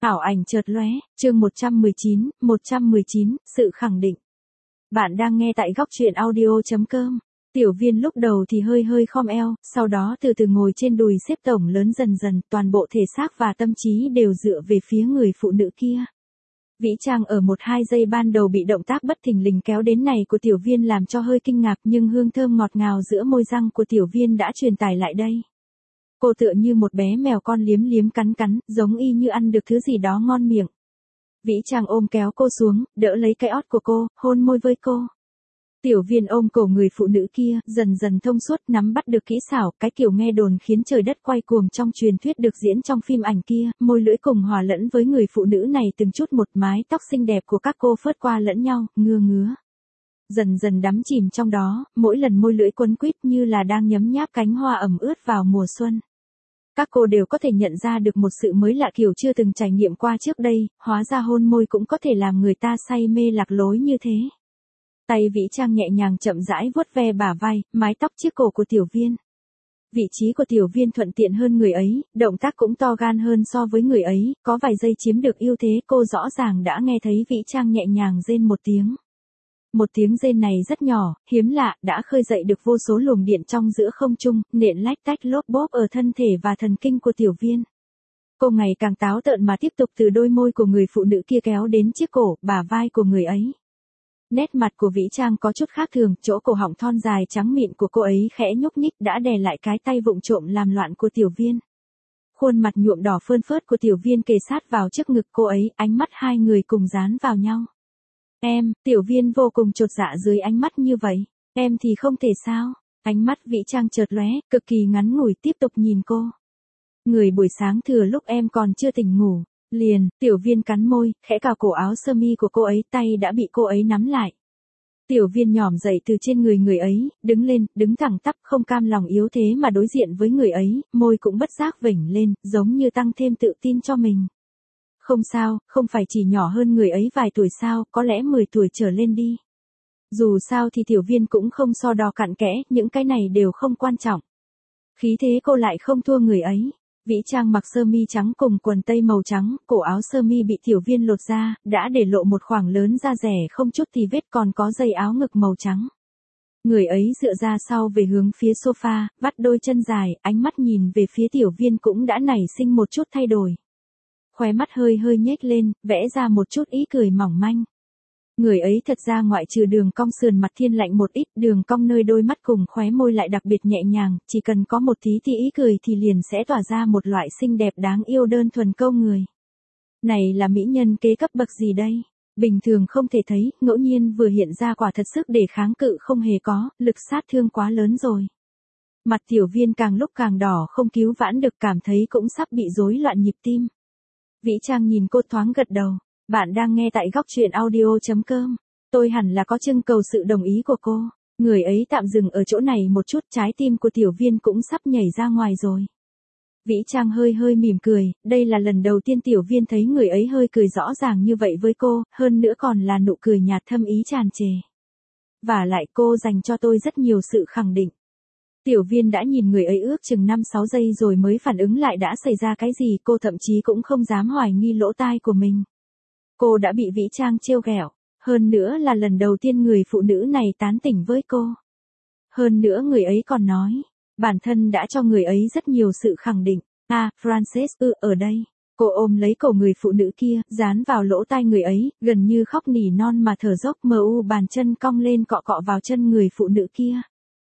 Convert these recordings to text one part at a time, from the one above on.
Ảo ảnh chợt lóe, chương 119, sự khẳng định. Bạn đang nghe tại góc truyện audio.com. Tiểu Viên lúc đầu thì hơi khom eo, sau đó từ từ ngồi trên đùi xếp tổng lớn dần dần, toàn bộ thể xác và tâm trí đều dựa về phía người phụ nữ kia. Vĩ Trang ở 1-2 giây ban đầu bị động tác bất thình lình kéo đến này của Tiểu Viên làm cho hơi kinh ngạc, nhưng hương thơm ngọt ngào giữa môi răng của Tiểu Viên đã truyền tải lại đây. Cô tựa như một bé mèo con liếm liếm cắn cắn, giống y như ăn được thứ gì đó ngon miệng. Vĩ Trang ôm kéo cô xuống, đỡ lấy cái ót của cô, hôn môi với cô. Tiểu Viên ôm cổ người phụ nữ kia, dần dần thông suốt, nắm bắt được kỹ xảo, cái kiểu nghe đồn khiến trời đất quay cuồng trong truyền thuyết được diễn trong phim ảnh kia, môi lưỡi cùng hòa lẫn với người phụ nữ này từng chút một, mái tóc xinh đẹp của các cô phớt qua lẫn nhau, ngứa. Dần dần đắm chìm trong đó, mỗi lần môi lưỡi quấn quýt như là đang nhấm nháp cánh hoa ẩm ướt vào mùa xuân. Các cô đều có thể nhận ra được một sự mới lạ kiểu chưa từng trải nghiệm qua trước đây, hóa ra hôn môi cũng có thể làm người ta say mê lạc lối như thế. Tay Vĩ Trang nhẹ nhàng chậm rãi vuốt ve bả vai, mái tóc chiếc cổ của Tiểu Viên. Vị trí của Tiểu Viên thuận tiện hơn người ấy, động tác cũng to gan hơn so với người ấy, có vài giây chiếm được ưu thế, cô rõ ràng đã nghe thấy Vĩ Trang nhẹ nhàng rên một tiếng. Một tiếng rên này rất nhỏ, hiếm lạ, đã khơi dậy được vô số luồng điện trong giữa không trung, nện lách tách lốp bốp ở thân thể và thần kinh của Tiểu Viên. Cô ngày càng táo tợn mà tiếp tục từ đôi môi của người phụ nữ kia kéo đến chiếc cổ, bả vai của người ấy. Nét mặt của Vĩ Trang có chút khác thường, chỗ cổ họng thon dài trắng mịn của cô ấy khẽ nhúc nhích đã đè lại cái tay vụng trộm làm loạn của Tiểu Viên. Khuôn mặt nhuộm đỏ phơn phớt của Tiểu Viên kề sát vào trước ngực cô ấy, ánh mắt hai người cùng dán vào nhau. Tiểu Viên vô cùng chột dạ dưới ánh mắt như vậy. Em thì không thể sao? Ánh mắt Vĩ Trang chợt lóe, cực kỳ ngắn ngủi tiếp tục nhìn cô. Người buổi sáng thừa lúc em còn chưa tỉnh ngủ. Tiểu Viên cắn môi, khẽ cào cổ áo sơ mi của cô ấy, tay đã bị cô ấy nắm lại. Tiểu Viên nhỏm dậy từ trên người ấy, đứng lên, đứng thẳng tắp, không cam lòng yếu thế mà đối diện với người ấy, môi cũng bất giác vểnh lên, giống như tăng thêm tự tin cho mình. Không sao, không phải chỉ nhỏ hơn người ấy vài tuổi sao, có lẽ 10 tuổi trở lên đi. Dù sao thì Tiểu Viên cũng không so đo cặn kẽ, những cái này đều không quan trọng. Khí thế cô lại không thua người ấy. Vĩ Trang mặc sơ mi trắng cùng quần tây màu trắng, cổ áo sơ mi bị Tiểu Viên lột ra, đã để lộ một khoảng lớn da rẻ không chút tì vết, còn có dây áo ngực màu trắng. Người ấy dựa ra sau về hướng phía sofa, vắt đôi chân dài, ánh mắt nhìn về phía Tiểu Viên cũng đã nảy sinh một chút thay đổi. Khóe mắt hơi nhếch lên, vẽ ra một chút ý cười mỏng manh. Người ấy thật ra ngoại trừ đường cong sườn mặt thiên lạnh một ít, đường cong nơi đôi mắt cùng khóe môi lại đặc biệt nhẹ nhàng, chỉ cần có một tí thì ý cười thì liền sẽ tỏa ra một loại xinh đẹp đáng yêu đơn thuần câu người. Này là mỹ nhân kế cấp bậc gì đây? Bình thường không thể thấy, ngẫu nhiên vừa hiện ra quả thật sức để kháng cự không hề có, lực sát thương quá lớn rồi. Mặt Tiểu Viên càng lúc càng đỏ, không cứu vãn được, cảm thấy cũng sắp bị rối loạn nhịp tim. Vĩ Trang nhìn cô thoáng gật đầu. Bạn đang nghe tại góc truyện audio.com. Tôi hẳn là có trưng cầu sự đồng ý của cô. Người ấy tạm dừng ở chỗ này một chút, trái tim của Tiểu Viên cũng sắp nhảy ra ngoài rồi. Vĩ Trang hơi mỉm cười, đây là lần đầu tiên Tiểu Viên thấy người ấy hơi cười rõ ràng như vậy với cô, hơn nữa còn là nụ cười nhạt thâm ý tràn trề. Và lại cô dành cho tôi rất nhiều sự khẳng định. Tiểu Viên đã nhìn người ấy ước chừng 5-6 giây rồi mới phản ứng lại đã xảy ra cái gì, cô thậm chí cũng không dám hoài nghi lỗ tai của mình. Cô đã bị Vĩ Trang trêu ghẹo, hơn nữa là lần đầu tiên người phụ nữ này tán tỉnh với cô. Hơn nữa người ấy còn nói, bản thân đã cho người ấy rất nhiều sự khẳng định. Frances, ở đây. Cô ôm lấy cổ người phụ nữ kia, dán vào lỗ tai người ấy, gần như khóc nỉ non mà thở dốc, bàn chân cong lên cọ cọ vào chân người phụ nữ kia.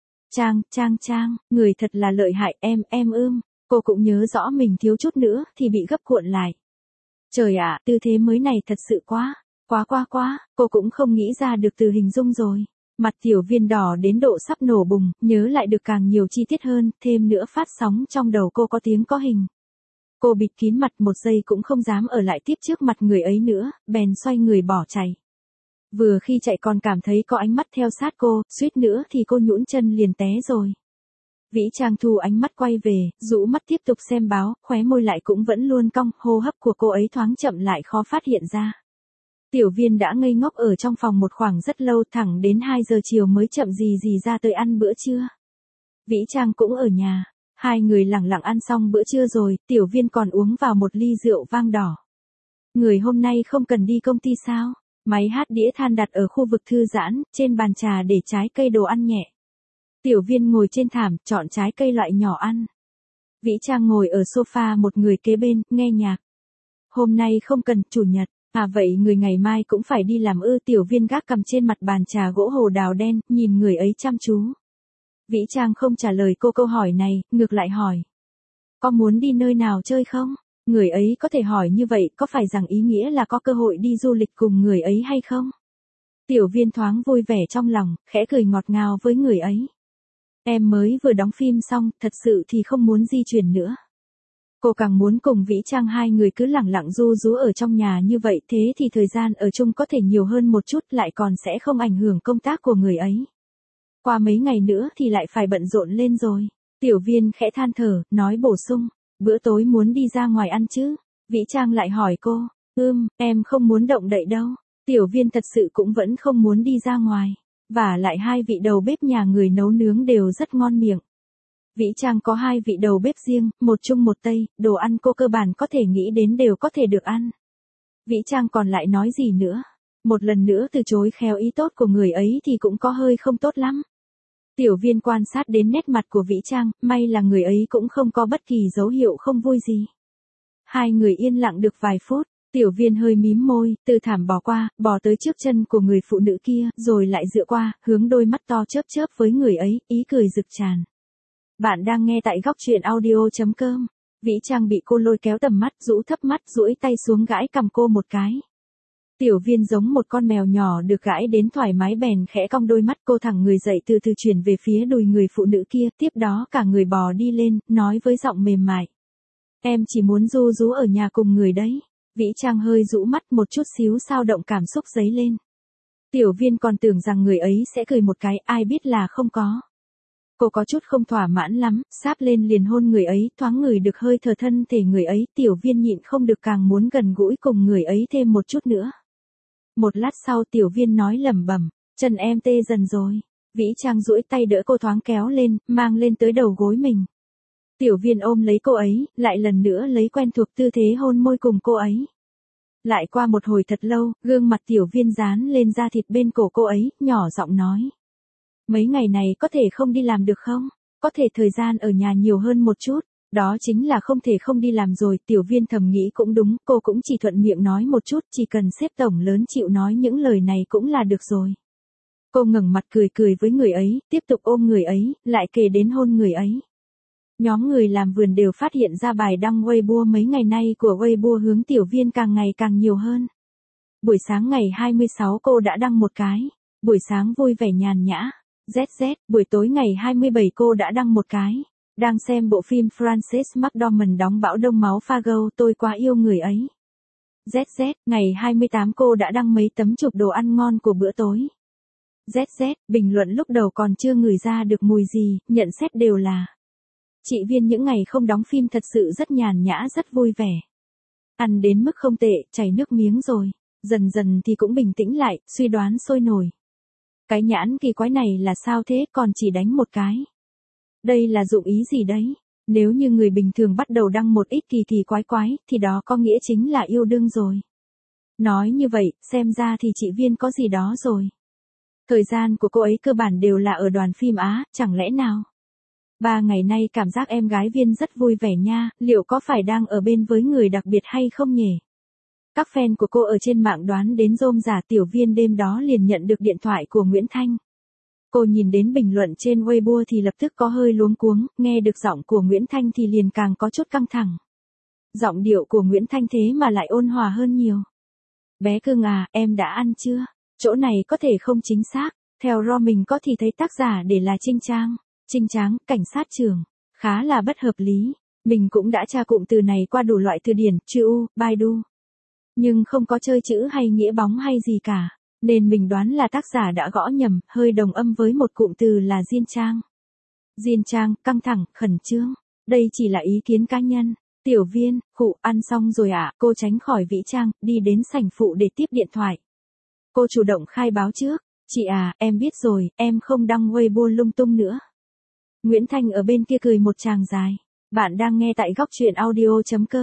Trang, người thật là lợi hại, em Cô cũng nhớ rõ mình thiếu chút nữa thì bị gấp cuộn lại. Trời ạ, tư thế mới này thật sự quá, cô cũng không nghĩ ra được từ hình dung rồi. Mặt Tiểu Viên đỏ đến độ sắp nổ bùng, nhớ lại được càng nhiều chi tiết hơn, thêm nữa phát sóng trong đầu cô có tiếng có hình. Cô bịt kín mặt, một giây cũng không dám ở lại tiếp trước mặt người ấy nữa, bèn xoay người bỏ chạy. Vừa khi chạy còn cảm thấy có ánh mắt theo sát cô, suýt nữa thì cô nhũn chân liền té rồi. Vĩ Trang thu ánh mắt quay về, rũ mắt tiếp tục xem báo, khóe môi lại cũng vẫn luôn cong, hô hấp của cô ấy thoáng chậm lại khó phát hiện ra. Tiểu Viên đã ngây ngốc ở trong phòng một khoảng rất lâu, thẳng đến 2 giờ chiều mới chậm gì ra tới ăn bữa trưa. Vĩ Trang cũng ở nhà, hai người lẳng lặng ăn xong bữa trưa rồi, Tiểu Viên còn uống vào một ly rượu vang đỏ. Người hôm nay không cần đi công ty sao? Máy hát đĩa than đặt ở khu vực thư giãn, trên bàn trà để trái cây đồ ăn nhẹ. Tiểu Viên ngồi trên thảm, chọn trái cây loại nhỏ ăn. Vĩ Trang ngồi ở sofa một người kế bên, nghe nhạc. Hôm nay không cần, chủ nhật. À vậy người ngày mai cũng phải đi làm ư? Tiểu Viên gác cầm trên mặt bàn trà gỗ hồ đào đen, nhìn người ấy chăm chú. Vĩ Trang không trả lời cô câu hỏi này, ngược lại hỏi. Có muốn đi nơi nào chơi không? Người ấy có thể hỏi như vậy có phải rằng ý nghĩa là có cơ hội đi du lịch cùng người ấy hay không? Tiểu Viên thoáng vui vẻ trong lòng, khẽ cười ngọt ngào với người ấy. Em mới vừa đóng phim xong, thật sự thì không muốn di chuyển nữa. Cô càng muốn cùng Vĩ Trang hai người cứ lẳng lặng ru rú ở trong nhà như vậy, thế thì thời gian ở chung có thể nhiều hơn một chút, lại còn sẽ không ảnh hưởng công tác của người ấy. Qua mấy ngày nữa thì lại phải bận rộn lên rồi. Tiểu Viên khẽ than thở, nói bổ sung, bữa tối muốn đi ra ngoài ăn chứ? Vĩ Trang lại hỏi cô, em không muốn động đậy đâu. Tiểu Viên thật sự cũng vẫn không muốn đi ra ngoài. Và lại hai vị đầu bếp nhà người nấu nướng đều rất ngon miệng. Vĩ Trang có hai vị đầu bếp riêng, một Trung một Tây, đồ ăn cô cơ bản có thể nghĩ đến đều có thể được ăn. Vĩ Trang còn lại nói gì nữa? Một lần nữa từ chối khéo ý tốt của người ấy thì cũng có hơi không tốt lắm. Tiểu Viên quan sát đến nét mặt của Vĩ Trang, may là người ấy cũng không có bất kỳ dấu hiệu không vui gì. Hai người yên lặng được vài phút, Tiểu Viên hơi mím môi, từ thảm bò qua, bò tới trước chân của người phụ nữ kia, rồi lại dựa qua, hướng đôi mắt to chớp chớp với người ấy, ý cười rực tràn. Bạn đang nghe tại góc truyện audio.com. Vĩ Trang bị cô lôi kéo tầm mắt, rũ thấp mắt, duỗi tay xuống gãi cầm cô một cái. Tiểu Viên giống một con mèo nhỏ được gãi đến thoải mái bèn khẽ cong đôi mắt, cô thẳng người dậy từ từ chuyển về phía đùi người phụ nữ kia, tiếp đó cả người bò đi lên, nói với giọng mềm mại. Em chỉ muốn ru rú ở nhà cùng người đấy. Vĩ Trang hơi rũ mắt, một chút xíu sao động cảm xúc dấy lên. Tiểu Viên còn tưởng rằng người ấy sẽ cười một cái, ai biết là không có. Cô có chút không thỏa mãn lắm, sáp lên liền hôn người ấy, thoáng ngửi được hơi thở thân thể người ấy, Tiểu Viên nhịn không được càng muốn gần gũi cùng người ấy thêm một chút nữa. Một lát sau Tiểu Viên nói lẩm bẩm, chân em tê dần rồi. Vĩ Trang duỗi tay đỡ cô thoáng kéo lên, mang lên tới đầu gối mình. Tiểu Viên ôm lấy cô ấy, lại lần nữa lấy quen thuộc tư thế hôn môi cùng cô ấy. Lại qua một hồi thật lâu, gương mặt Tiểu Viên dán lên da thịt bên cổ cô ấy, nhỏ giọng nói. Mấy ngày này có thể không đi làm được không? Có thể thời gian ở nhà nhiều hơn một chút. Đó chính là không thể không đi làm rồi. Tiểu Viên thầm nghĩ cũng đúng, cô cũng chỉ thuận miệng nói một chút, chỉ cần sếp tổng lớn chịu nói những lời này cũng là được rồi. Cô ngẩng mặt cười cười với người ấy, tiếp tục ôm người ấy, lại kề đến hôn người ấy. Nhóm người làm vườn đều phát hiện ra bài đăng Weibo mấy ngày nay của Weibo hướng Tiểu Viên càng ngày càng nhiều hơn. Buổi sáng ngày 26 cô đã đăng một cái. Buổi sáng vui vẻ nhàn nhã. ZZ, buổi tối ngày 27 cô đã đăng một cái. Đang xem bộ phim Frances McDormand đóng Bão Đông Máu Fargo, tôi quá yêu người ấy. ZZ, ngày 28 cô đã đăng mấy tấm chụp đồ ăn ngon của bữa tối. ZZ, bình luận lúc đầu còn chưa ngửi ra được mùi gì, nhận xét đều là. Chị Viên những ngày không đóng phim thật sự rất nhàn nhã, rất vui vẻ. Ăn đến mức không tệ, chảy nước miếng rồi. Dần dần thì cũng bình tĩnh lại, suy đoán sôi nổi. Cái nhãn kỳ quái này là sao thế, còn chỉ đánh một cái. Đây là dụng ý gì đấy? Nếu như người bình thường bắt đầu đăng một ít kỳ kỳ quái quái, thì đó có nghĩa chính là yêu đương rồi. Nói như vậy, xem ra thì chị Viên có gì đó rồi. Thời gian của cô ấy cơ bản đều là ở đoàn phim Á, chẳng lẽ nào? 3 ngày nay cảm giác em gái Viên rất vui vẻ nha, liệu có phải đang ở bên với người đặc biệt hay không nhỉ? Các fan của cô ở trên mạng đoán đến rôm rả. Tiểu Viên đêm đó liền nhận được điện thoại của Nguyễn Thanh. Cô nhìn đến bình luận trên Weibo thì lập tức có hơi luống cuống, nghe được giọng của Nguyễn Thanh thì liền càng có chút căng thẳng. Giọng điệu của Nguyễn Thanh thế mà lại ôn hòa hơn nhiều. Bé cưng à, em đã ăn chưa? Chỗ này có thể không chính xác, theo ro mình có thì thấy tác giả để là Trinh Trang. Trinh Tráng, cảnh sát trưởng. Khá là bất hợp lý. Mình cũng đã tra cụm từ này qua đủ loại từ điển, chữ, Baidu. Nhưng không có chơi chữ hay nghĩa bóng hay gì cả. Nên mình đoán là tác giả đã gõ nhầm, hơi đồng âm với một cụm từ là Diên Trang. Diên Trang, căng thẳng, khẩn trương. Đây chỉ là ý kiến cá nhân. Tiểu Viên, khụ, ăn xong rồi ạ. Cô tránh khỏi Vĩ Trang, đi đến sảnh phụ để tiếp điện thoại. Cô chủ động khai báo trước. Chị à, em biết rồi, em không đăng Weibo lung tung nữa. Nguyễn Thanh ở bên kia cười một tràng dài. Bạn đang nghe tại góc truyện audio.com.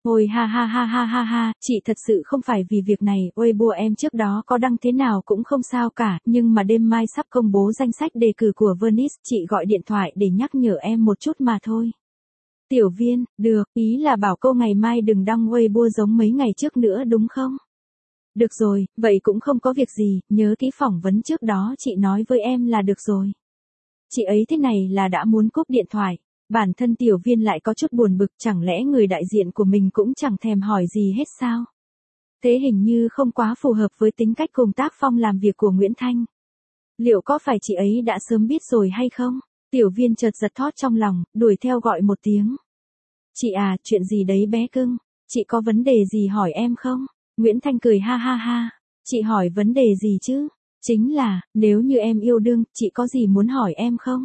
Ôi ha ha ha ha ha ha, chị thật sự không phải vì việc này, Weibo em trước đó có đăng thế nào cũng không sao cả, nhưng mà đêm mai sắp công bố danh sách đề cử của Venice, chị gọi điện thoại để nhắc nhở em một chút mà thôi. Tiểu Viên, được, ý là bảo cô ngày mai đừng đăng Weibo giống mấy ngày trước nữa đúng không? Được rồi, vậy cũng không có việc gì, nhớ kỹ phỏng vấn trước đó chị nói với em là được rồi. Chị ấy thế này là đã muốn cúp điện thoại. Bản thân Tiểu Viên lại có chút buồn bực, chẳng lẽ người đại diện của mình cũng chẳng thèm hỏi gì hết sao? Thế hình như không quá phù hợp với tính cách cùng tác phong làm việc của Nguyễn Thanh. Liệu có phải chị ấy đã sớm biết rồi hay không? Tiểu Viên chợt giật thót trong lòng, đuổi theo gọi một tiếng. Chị à, chuyện gì đấy bé cưng? Chị có vấn đề gì hỏi em không? Nguyễn Thanh cười ha ha ha. Chị hỏi vấn đề gì chứ? Chính là, nếu như em yêu đương, chị có gì muốn hỏi em không?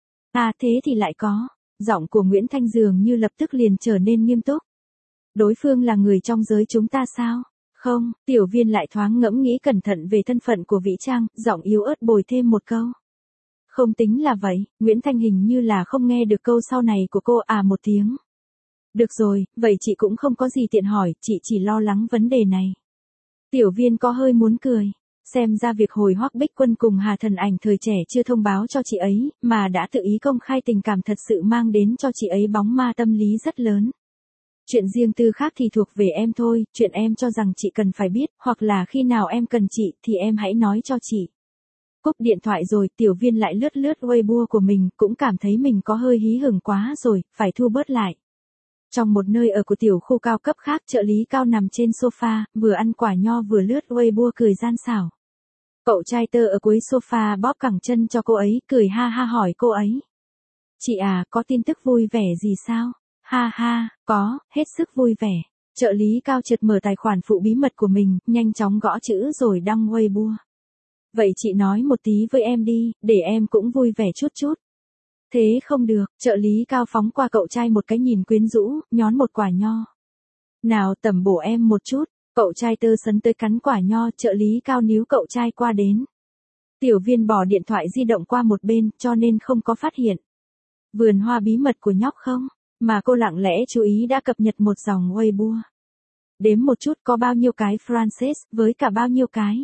À thế thì lại có. Giọng của Nguyễn Thanh dường như lập tức liền trở nên nghiêm túc. Đối phương là người trong giới chúng ta sao? Không, Tiểu Viên lại thoáng ngẫm nghĩ cẩn thận về thân phận của Vĩ Trang, giọng yếu ớt bồi thêm một câu. Không tính là vậy, Nguyễn Thanh hình như là không nghe được câu sau này của cô à một tiếng. Được rồi, vậy chị cũng không có gì tiện hỏi, chị chỉ lo lắng vấn đề này. Tiểu Viên có hơi muốn cười. Xem ra việc hồi Hoắc Bích Quân cùng Hà Thần Ảnh thời trẻ chưa thông báo cho chị ấy, mà đã tự ý công khai tình cảm thật sự mang đến cho chị ấy bóng ma tâm lý rất lớn. Chuyện riêng tư khác thì thuộc về em thôi, chuyện em cho rằng chị cần phải biết, hoặc là khi nào em cần chị thì em hãy nói cho chị. Cúp điện thoại rồi, Tiểu Viên lại lướt lướt Weibo của mình, cũng cảm thấy mình có hơi hí hửng quá rồi, phải thu bớt lại. Trong một nơi ở của tiểu khu cao cấp khác, trợ lý Cao nằm trên sofa, vừa ăn quả nho vừa lướt Weibo cười gian xảo. Cậu trai Tơ ở cuối sofa bóp cẳng chân cho cô ấy, cười ha ha hỏi cô ấy. Chị à, có tin tức vui vẻ gì sao? Ha ha, có, hết sức vui vẻ. Trợ lý Cao chợt mở tài khoản phụ bí mật của mình, nhanh chóng gõ chữ rồi đăng Weibo. Vậy chị nói một tí với em đi, để em cũng vui vẻ chút chút. Thế không được, trợ lý Cao phóng qua cậu trai một cái nhìn quyến rũ, nhón một quả nho. Nào tẩm bổ em một chút, cậu trai Tơ sấn tới cắn quả nho, trợ lý Cao níu cậu trai qua đến. Tiểu Viên bỏ điện thoại di động qua một bên, cho nên không có phát hiện. Vườn hoa bí mật của nhóc không, mà cô lặng lẽ chú ý đã cập nhật một dòng Weibo. Đếm một chút có bao nhiêu cái Frances, với cả bao nhiêu cái.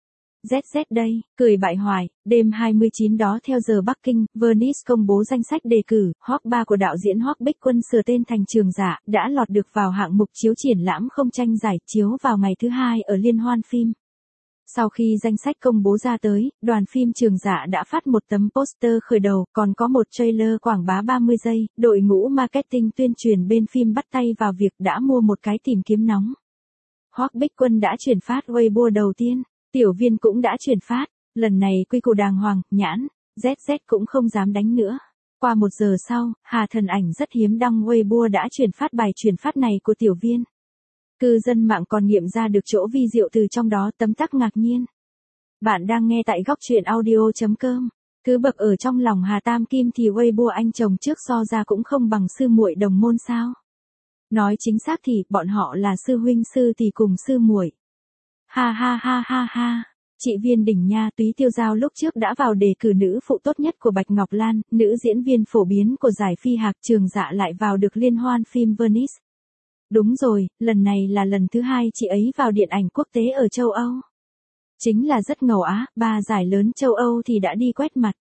ZZ đây, cười bại hoài, đêm 29 đó theo giờ Bắc Kinh, Venice công bố danh sách đề cử, Hoắc 3 của đạo diễn Hoắc Bích Quân sửa tên thành Trường Dạ, đã lọt được vào hạng mục chiếu triển lãm không tranh giải chiếu vào ngày thứ hai ở Liên hoan phim. Sau khi danh sách công bố ra tới, đoàn phim Trường Dạ đã phát một tấm poster khởi đầu, còn có một trailer quảng bá 30 giây, đội ngũ marketing tuyên truyền bên phim bắt tay vào việc đã mua một cái tìm kiếm nóng. Hoắc Bích Quân đã chuyển phát Weibo đầu tiên. Tiểu Viên cũng đã chuyển phát, lần này quy củ đàng hoàng, nhãn, ZZ cũng không dám đánh nữa. Qua 1 giờ sau, Hà Thần Ảnh rất hiếm đăng Weibo đã chuyển phát bài chuyển phát này của Tiểu Viên. Cư dân mạng còn nghiệm ra được chỗ vi diệu từ trong đó, tấm tắc ngạc nhiên. Bạn đang nghe tại góc truyện audio.com. Cứ bậc ở trong lòng Hà Tam Kim thì Weibo anh chồng trước so ra cũng không bằng sư muội đồng môn sao. Nói chính xác thì, bọn họ là sư huynh sư tỷ cùng sư muội. Ha ha ha ha ha. Chị Viên đỉnh nha, Túy Tiêu Giao lúc trước đã vào đề cử nữ phụ tốt nhất của Bạch Ngọc Lan, nữ diễn viên phổ biến của giải Phi Hạc, Trường Dạ lại vào được liên hoan phim Venice. Đúng rồi, lần này là lần thứ 2 chị ấy vào điện ảnh quốc tế ở châu Âu. Chính là rất ngầu á, 3 giải lớn châu Âu thì đã đi quét mặt.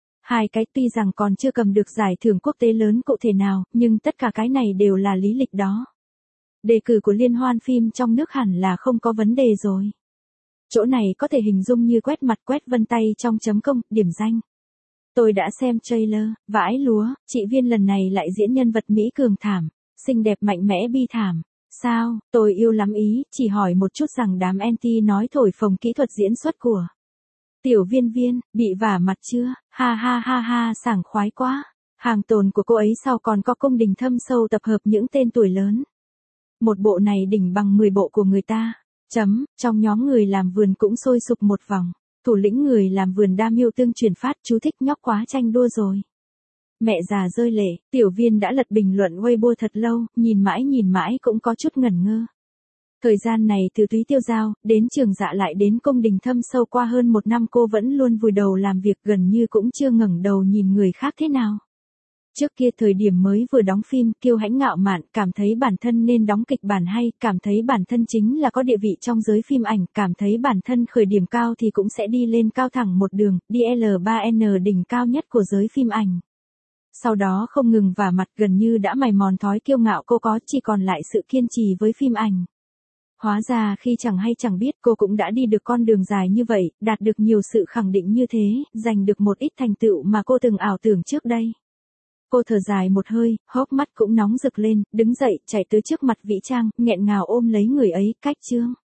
2 cái tuy rằng còn chưa cầm được giải thưởng quốc tế lớn cụ thể nào, nhưng tất cả cái này đều là lý lịch đó. Đề cử của liên hoan phim trong nước hẳn là không có vấn đề rồi. Chỗ này có thể hình dung như quét mặt quét vân tay trong chấm công, điểm danh. Tôi đã xem trailer, vãi lúa, chị Viên lần này lại diễn nhân vật Mỹ cường thảm, xinh đẹp mạnh mẽ bi thảm. Sao, tôi yêu lắm ý, chỉ hỏi một chút rằng đám anti nói thổi phồng kỹ thuật diễn xuất của Tiểu Viên, bị vả mặt chưa, ha ha ha ha sảng khoái quá. Hàng tồn của cô ấy sau còn có cung đình thâm sâu tập hợp những tên tuổi lớn. Một bộ này đỉnh bằng 10 bộ của người ta. Trong nhóm người làm vườn cũng sôi sục một vòng. Thủ lĩnh người làm vườn đa miêu tương truyền phát, chú thích nhóc quá tranh đua rồi. Mẹ già rơi lệ, Tiểu Viên đã lật bình luận Weibo thật lâu, nhìn mãi cũng có chút ngẩn ngơ. Thời gian này từ Túy Tiêu Giao, đến Trường Dạ lại đến cung đình thâm sâu qua hơn 1 năm cô vẫn luôn vùi đầu làm việc gần như cũng chưa ngẩng đầu nhìn người khác thế nào. Trước kia thời điểm mới vừa đóng phim, kiêu hãnh ngạo mạn, cảm thấy bản thân nên đóng kịch bản hay, cảm thấy bản thân chính là có địa vị trong giới phim ảnh, cảm thấy bản thân khởi điểm cao thì cũng sẽ đi lên cao thẳng một đường, đi L3N đỉnh cao nhất của giới phim ảnh. Sau đó không ngừng vả mặt, gần như đã mài mòn thói kiêu ngạo cô có, chỉ còn lại sự kiên trì với phim ảnh. Hóa ra khi chẳng hay chẳng biết cô cũng đã đi được con đường dài như vậy, đạt được nhiều sự khẳng định như thế, giành được một ít thành tựu mà cô từng ảo tưởng trước đây. Cô thở dài một hơi, hốc mắt cũng nóng rực lên, đứng dậy, chạy tới trước mặt Vĩ Trang, nghẹn ngào ôm lấy người ấy, cách Trương.